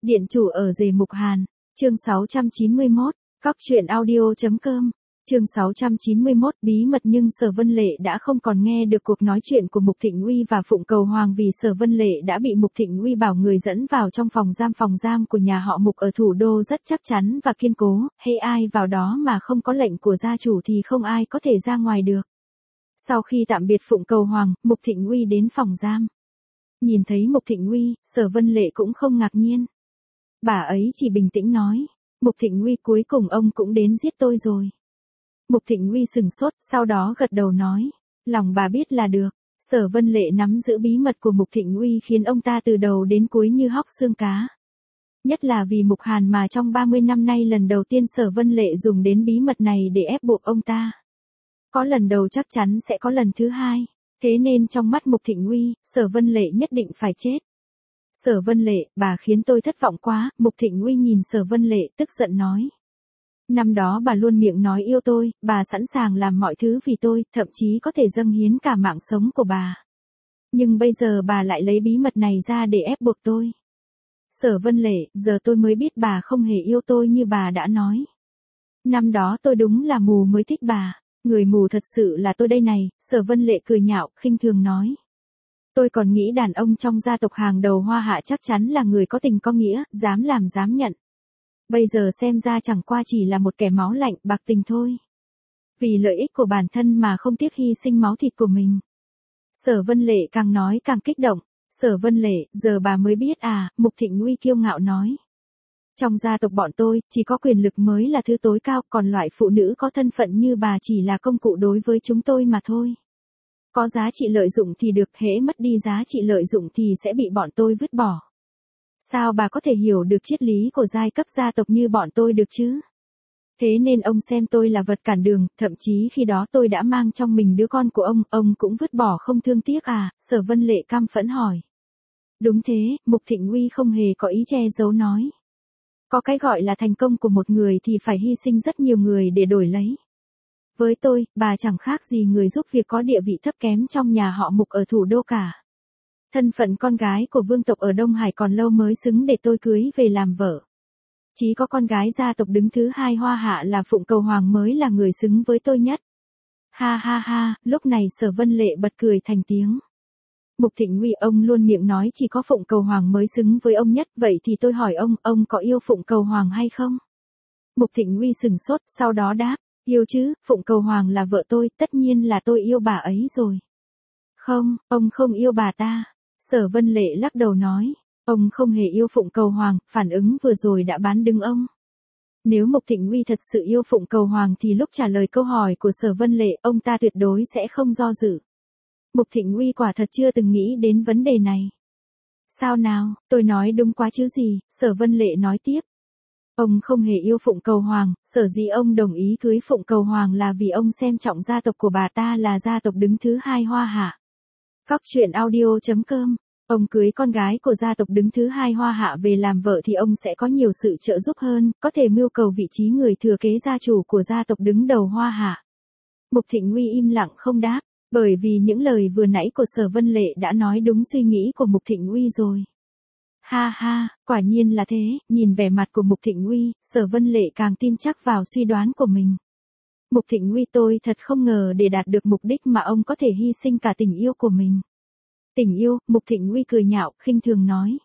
Điện chủ ở rể Mục Hàn, chương 691, cóc-truyện-audio.com, chương 691 bí mật. Nhưng Sở Vân Lệ đã không còn nghe được cuộc nói chuyện của Mục Thịnh Uy và Phụng Cầu Hoàng vì Sở Vân Lệ đã bị Mục Thịnh Uy bảo người dẫn vào trong phòng giam của nhà họ Mục ở thủ đô rất chắc chắn và kiên cố, hay ai vào đó mà không có lệnh của gia chủ thì không ai có thể ra ngoài được. Sau khi tạm biệt Phụng Cầu Hoàng, Mục Thịnh Uy đến phòng giam. Nhìn thấy Mục Thịnh Uy, Sở Vân Lệ cũng không ngạc nhiên. Bà ấy chỉ bình tĩnh nói, Mục Thịnh Uy, cuối cùng ông cũng đến giết tôi rồi. Mục Thịnh Uy sừng sốt, sau đó gật đầu nói, lòng bà biết là được. Sở Vân Lệ nắm giữ bí mật của Mục Thịnh Uy khiến ông ta từ đầu đến cuối như hóc xương cá. Nhất là vì Mục Hàn mà trong 30 năm nay lần đầu tiên Sở Vân Lệ dùng đến bí mật này để ép buộc ông ta. Có lần đầu chắc chắn sẽ có lần thứ hai, thế nên trong mắt Mục Thịnh Uy, Sở Vân Lệ nhất định phải chết. Sở Vân Lệ, bà khiến tôi thất vọng quá. Mục Thịnh Uy nhìn Sở Vân Lệ tức giận nói. Năm đó bà luôn miệng nói yêu tôi, bà sẵn sàng làm mọi thứ vì tôi, thậm chí có thể dâng hiến cả mạng sống của bà. Nhưng bây giờ bà lại lấy bí mật này ra để ép buộc tôi. Sở Vân Lệ, giờ tôi mới biết bà không hề yêu tôi như bà đã nói. Năm đó tôi đúng là mù mới thích bà, người mù thật sự là tôi đây này. Sở Vân Lệ cười nhạo, khinh thường nói. Tôi còn nghĩ đàn ông trong gia tộc hàng đầu Hoa Hạ chắc chắn là người có tình có nghĩa, dám làm dám nhận. Bây giờ xem ra chẳng qua chỉ là một kẻ máu lạnh, bạc tình thôi. Vì lợi ích của bản thân mà không tiếc hy sinh máu thịt của mình. Sở Vân Lệ càng nói càng kích động. Sở Vân Lệ, giờ bà mới biết à, Mục Thịnh Uy kiêu ngạo nói. Trong gia tộc bọn tôi, chỉ có quyền lực mới là thứ tối cao, còn loại phụ nữ có thân phận như bà chỉ là công cụ đối với chúng tôi mà thôi. Có giá trị lợi dụng thì được, hễ mất đi giá trị lợi dụng thì sẽ bị bọn tôi vứt bỏ. Sao bà có thể hiểu được triết lý của giai cấp gia tộc như bọn tôi được chứ? Thế nên ông xem tôi là vật cản đường, thậm chí khi đó tôi đã mang trong mình đứa con của ông cũng vứt bỏ không thương tiếc à? Sở Vân Lệ căm phẫn hỏi. Đúng thế, Mục Thịnh Uy không hề có ý che giấu nói. Có cái gọi là thành công của một người thì phải hy sinh rất nhiều người để đổi lấy. Với tôi, bà chẳng khác gì người giúp việc có địa vị thấp kém trong nhà họ Mục ở thủ đô cả. Thân phận con gái của vương tộc ở Đông Hải còn lâu mới xứng để tôi cưới về làm vợ. Chỉ có con gái gia tộc đứng thứ hai Hoa Hạ là Phụng Cầu Hoàng mới là người xứng với tôi nhất. Ha ha ha, lúc này Sở Vân Lệ bật cười thành tiếng. Mục Thịnh Uy, ông luôn miệng nói chỉ có Phụng Cầu Hoàng mới xứng với ông nhất, vậy thì tôi hỏi ông có yêu Phụng Cầu Hoàng hay không? Mục Thịnh Uy sừng sốt, sau đó đáp, yêu chứ, Phụng Cầu Hoàng là vợ tôi, tất nhiên là tôi yêu bà ấy rồi. Không, ông không yêu bà ta. Sở Vân Lệ lắc đầu nói, ông không hề yêu Phụng Cầu Hoàng, phản ứng vừa rồi đã bán đứng ông. Nếu Mục Thịnh Uy thật sự yêu Phụng Cầu Hoàng thì lúc trả lời câu hỏi của Sở Vân Lệ, ông ta tuyệt đối sẽ không do dự. Mục Thịnh Uy quả thật chưa từng nghĩ đến vấn đề này. Sao nào, tôi nói đúng quá chứ gì? Sở Vân Lệ nói tiếp. Ông không hề yêu Phụng Cầu Hoàng, sở dĩ ông đồng ý cưới Phụng Cầu Hoàng là vì ông xem trọng gia tộc của bà ta là gia tộc đứng thứ hai Hoa Hạ. cóc-truyện-audio.com. Ông cưới con gái của gia tộc đứng thứ hai Hoa Hạ về làm vợ thì ông sẽ có nhiều sự trợ giúp hơn, có thể mưu cầu vị trí người thừa kế gia chủ của gia tộc đứng đầu Hoa Hạ. Mục Thịnh Uy im lặng không đáp, bởi vì những lời vừa nãy của Sở Vân Lệ đã nói đúng suy nghĩ của Mục Thịnh Uy rồi. Ha ha, quả nhiên là thế. Nhìn vẻ mặt của Mục Thịnh Uy, Sở Vân Lệ càng tin chắc vào suy đoán của mình. Mục Thịnh Uy, tôi thật không ngờ để đạt được mục đích mà ông có thể hy sinh cả tình yêu của mình. Tình yêu? Mục Thịnh Uy cười nhạo, khinh thường nói.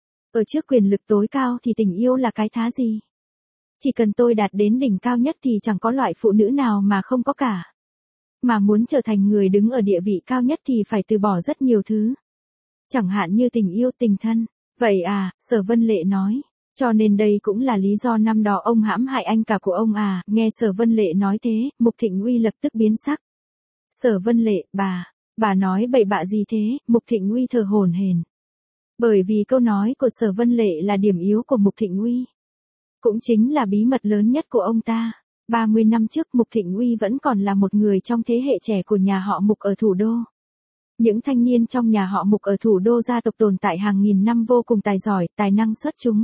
Ở trước quyền lực tối cao thì tình yêu là cái thá gì? Chỉ cần tôi đạt đến đỉnh cao nhất thì chẳng có loại phụ nữ nào mà không có cả. Mà muốn trở thành người đứng ở địa vị cao nhất thì phải từ bỏ rất nhiều thứ. Chẳng hạn như tình yêu, tình thân. Vậy à, Sở Vân Lệ nói. Cho nên đây cũng là lý do năm đó ông hãm hại anh cả của ông à? Nghe Sở Vân Lệ nói thế, Mục Thịnh Uy lập tức biến sắc. Sở Vân Lệ, bà nói bậy bạ gì thế? Mục Thịnh Uy thở hổn hển. Bởi vì câu nói của Sở Vân Lệ là điểm yếu của Mục Thịnh Uy. Cũng chính là bí mật lớn nhất của ông ta. 30 năm trước Mục Thịnh Uy vẫn còn là một người trong thế hệ trẻ của nhà họ Mục ở thủ đô. Những thanh niên trong nhà họ Mục ở thủ đô gia tộc tồn tại hàng nghìn năm vô cùng tài giỏi, tài năng xuất chúng.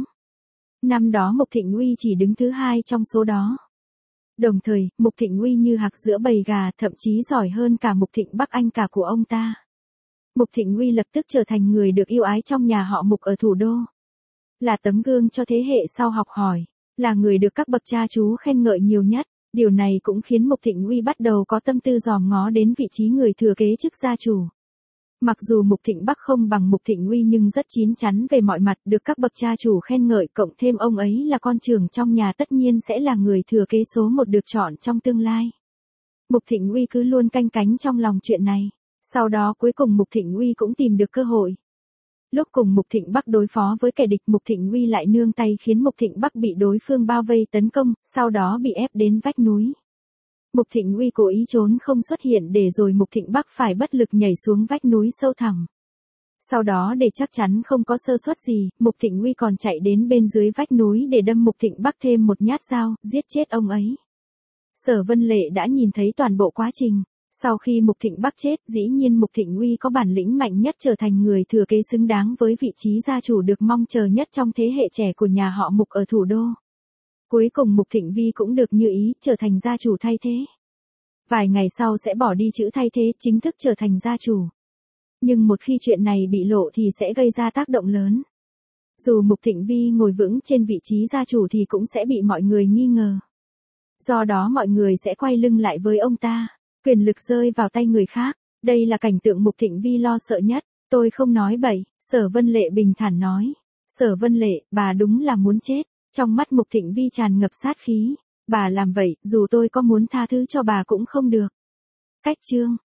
Năm đó Mục Thịnh Uy chỉ đứng thứ hai trong số đó. Đồng thời, Mục Thịnh Uy như hạc giữa bầy gà, thậm chí giỏi hơn cả Mục Thịnh Bắc anh cả của ông ta. Mục Thịnh Uy lập tức trở thành người được yêu ái trong nhà họ Mục ở thủ đô. là tấm gương cho thế hệ sau học hỏi, là người được các bậc cha chú khen ngợi nhiều nhất. Điều này cũng khiến Mục Thịnh Uy bắt đầu có tâm tư dòm ngó đến vị trí người thừa kế chức gia chủ. Mặc dù Mục Thịnh Bắc không bằng Mục Thịnh Uy nhưng rất chín chắn về mọi mặt, được các bậc cha chủ khen ngợi, cộng thêm ông ấy là con trưởng trong nhà, tất nhiên sẽ là người thừa kế số một được chọn trong tương lai. Mục Thịnh Uy cứ luôn canh cánh trong lòng chuyện này. Sau đó cuối cùng Mục Thịnh Uy cũng tìm được cơ hội. Lúc cùng Mục Thịnh Bắc đối phó với kẻ địch, Mục Thịnh Uy lại nương tay khiến Mục Thịnh Bắc bị đối phương bao vây tấn công, sau đó bị ép đến vách núi. Mục Thịnh Uy cố ý trốn không xuất hiện để rồi Mục Thịnh Bắc phải bất lực nhảy xuống vách núi sâu thẳm. Sau đó để chắc chắn không có sơ suất gì, Mục Thịnh Uy còn chạy đến bên dưới vách núi để đâm Mục Thịnh Bắc thêm một nhát dao, giết chết ông ấy. Sở Vân Lệ đã nhìn thấy toàn bộ quá trình. Sau khi Mục Thịnh Bắc chết, dĩ nhiên Mục Thịnh Uy có bản lĩnh mạnh nhất, trở thành người thừa kế xứng đáng với vị trí gia chủ được mong chờ nhất trong thế hệ trẻ của nhà họ Mục ở thủ đô. Cuối cùng Mục Thịnh Vi cũng được như ý, trở thành gia chủ thay thế. Vài ngày sau sẽ bỏ đi chữ thay thế, chính thức trở thành gia chủ. Nhưng một khi chuyện này bị lộ thì sẽ gây ra tác động lớn. Dù Mục Thịnh Vi ngồi vững trên vị trí gia chủ thì cũng sẽ bị mọi người nghi ngờ. Do đó mọi người sẽ quay lưng lại với ông ta. Quyền lực rơi vào tay người khác. Đây là cảnh tượng Mục Thịnh Vi lo sợ nhất. Tôi không nói bậy, Sở Vân Lệ bình thản nói. Sở Vân Lệ, bà đúng là muốn chết. Trong mắt Mục Thịnh Vi tràn ngập sát khí. Bà làm vậy, dù tôi có muốn tha thứ cho bà cũng không được. Cách chương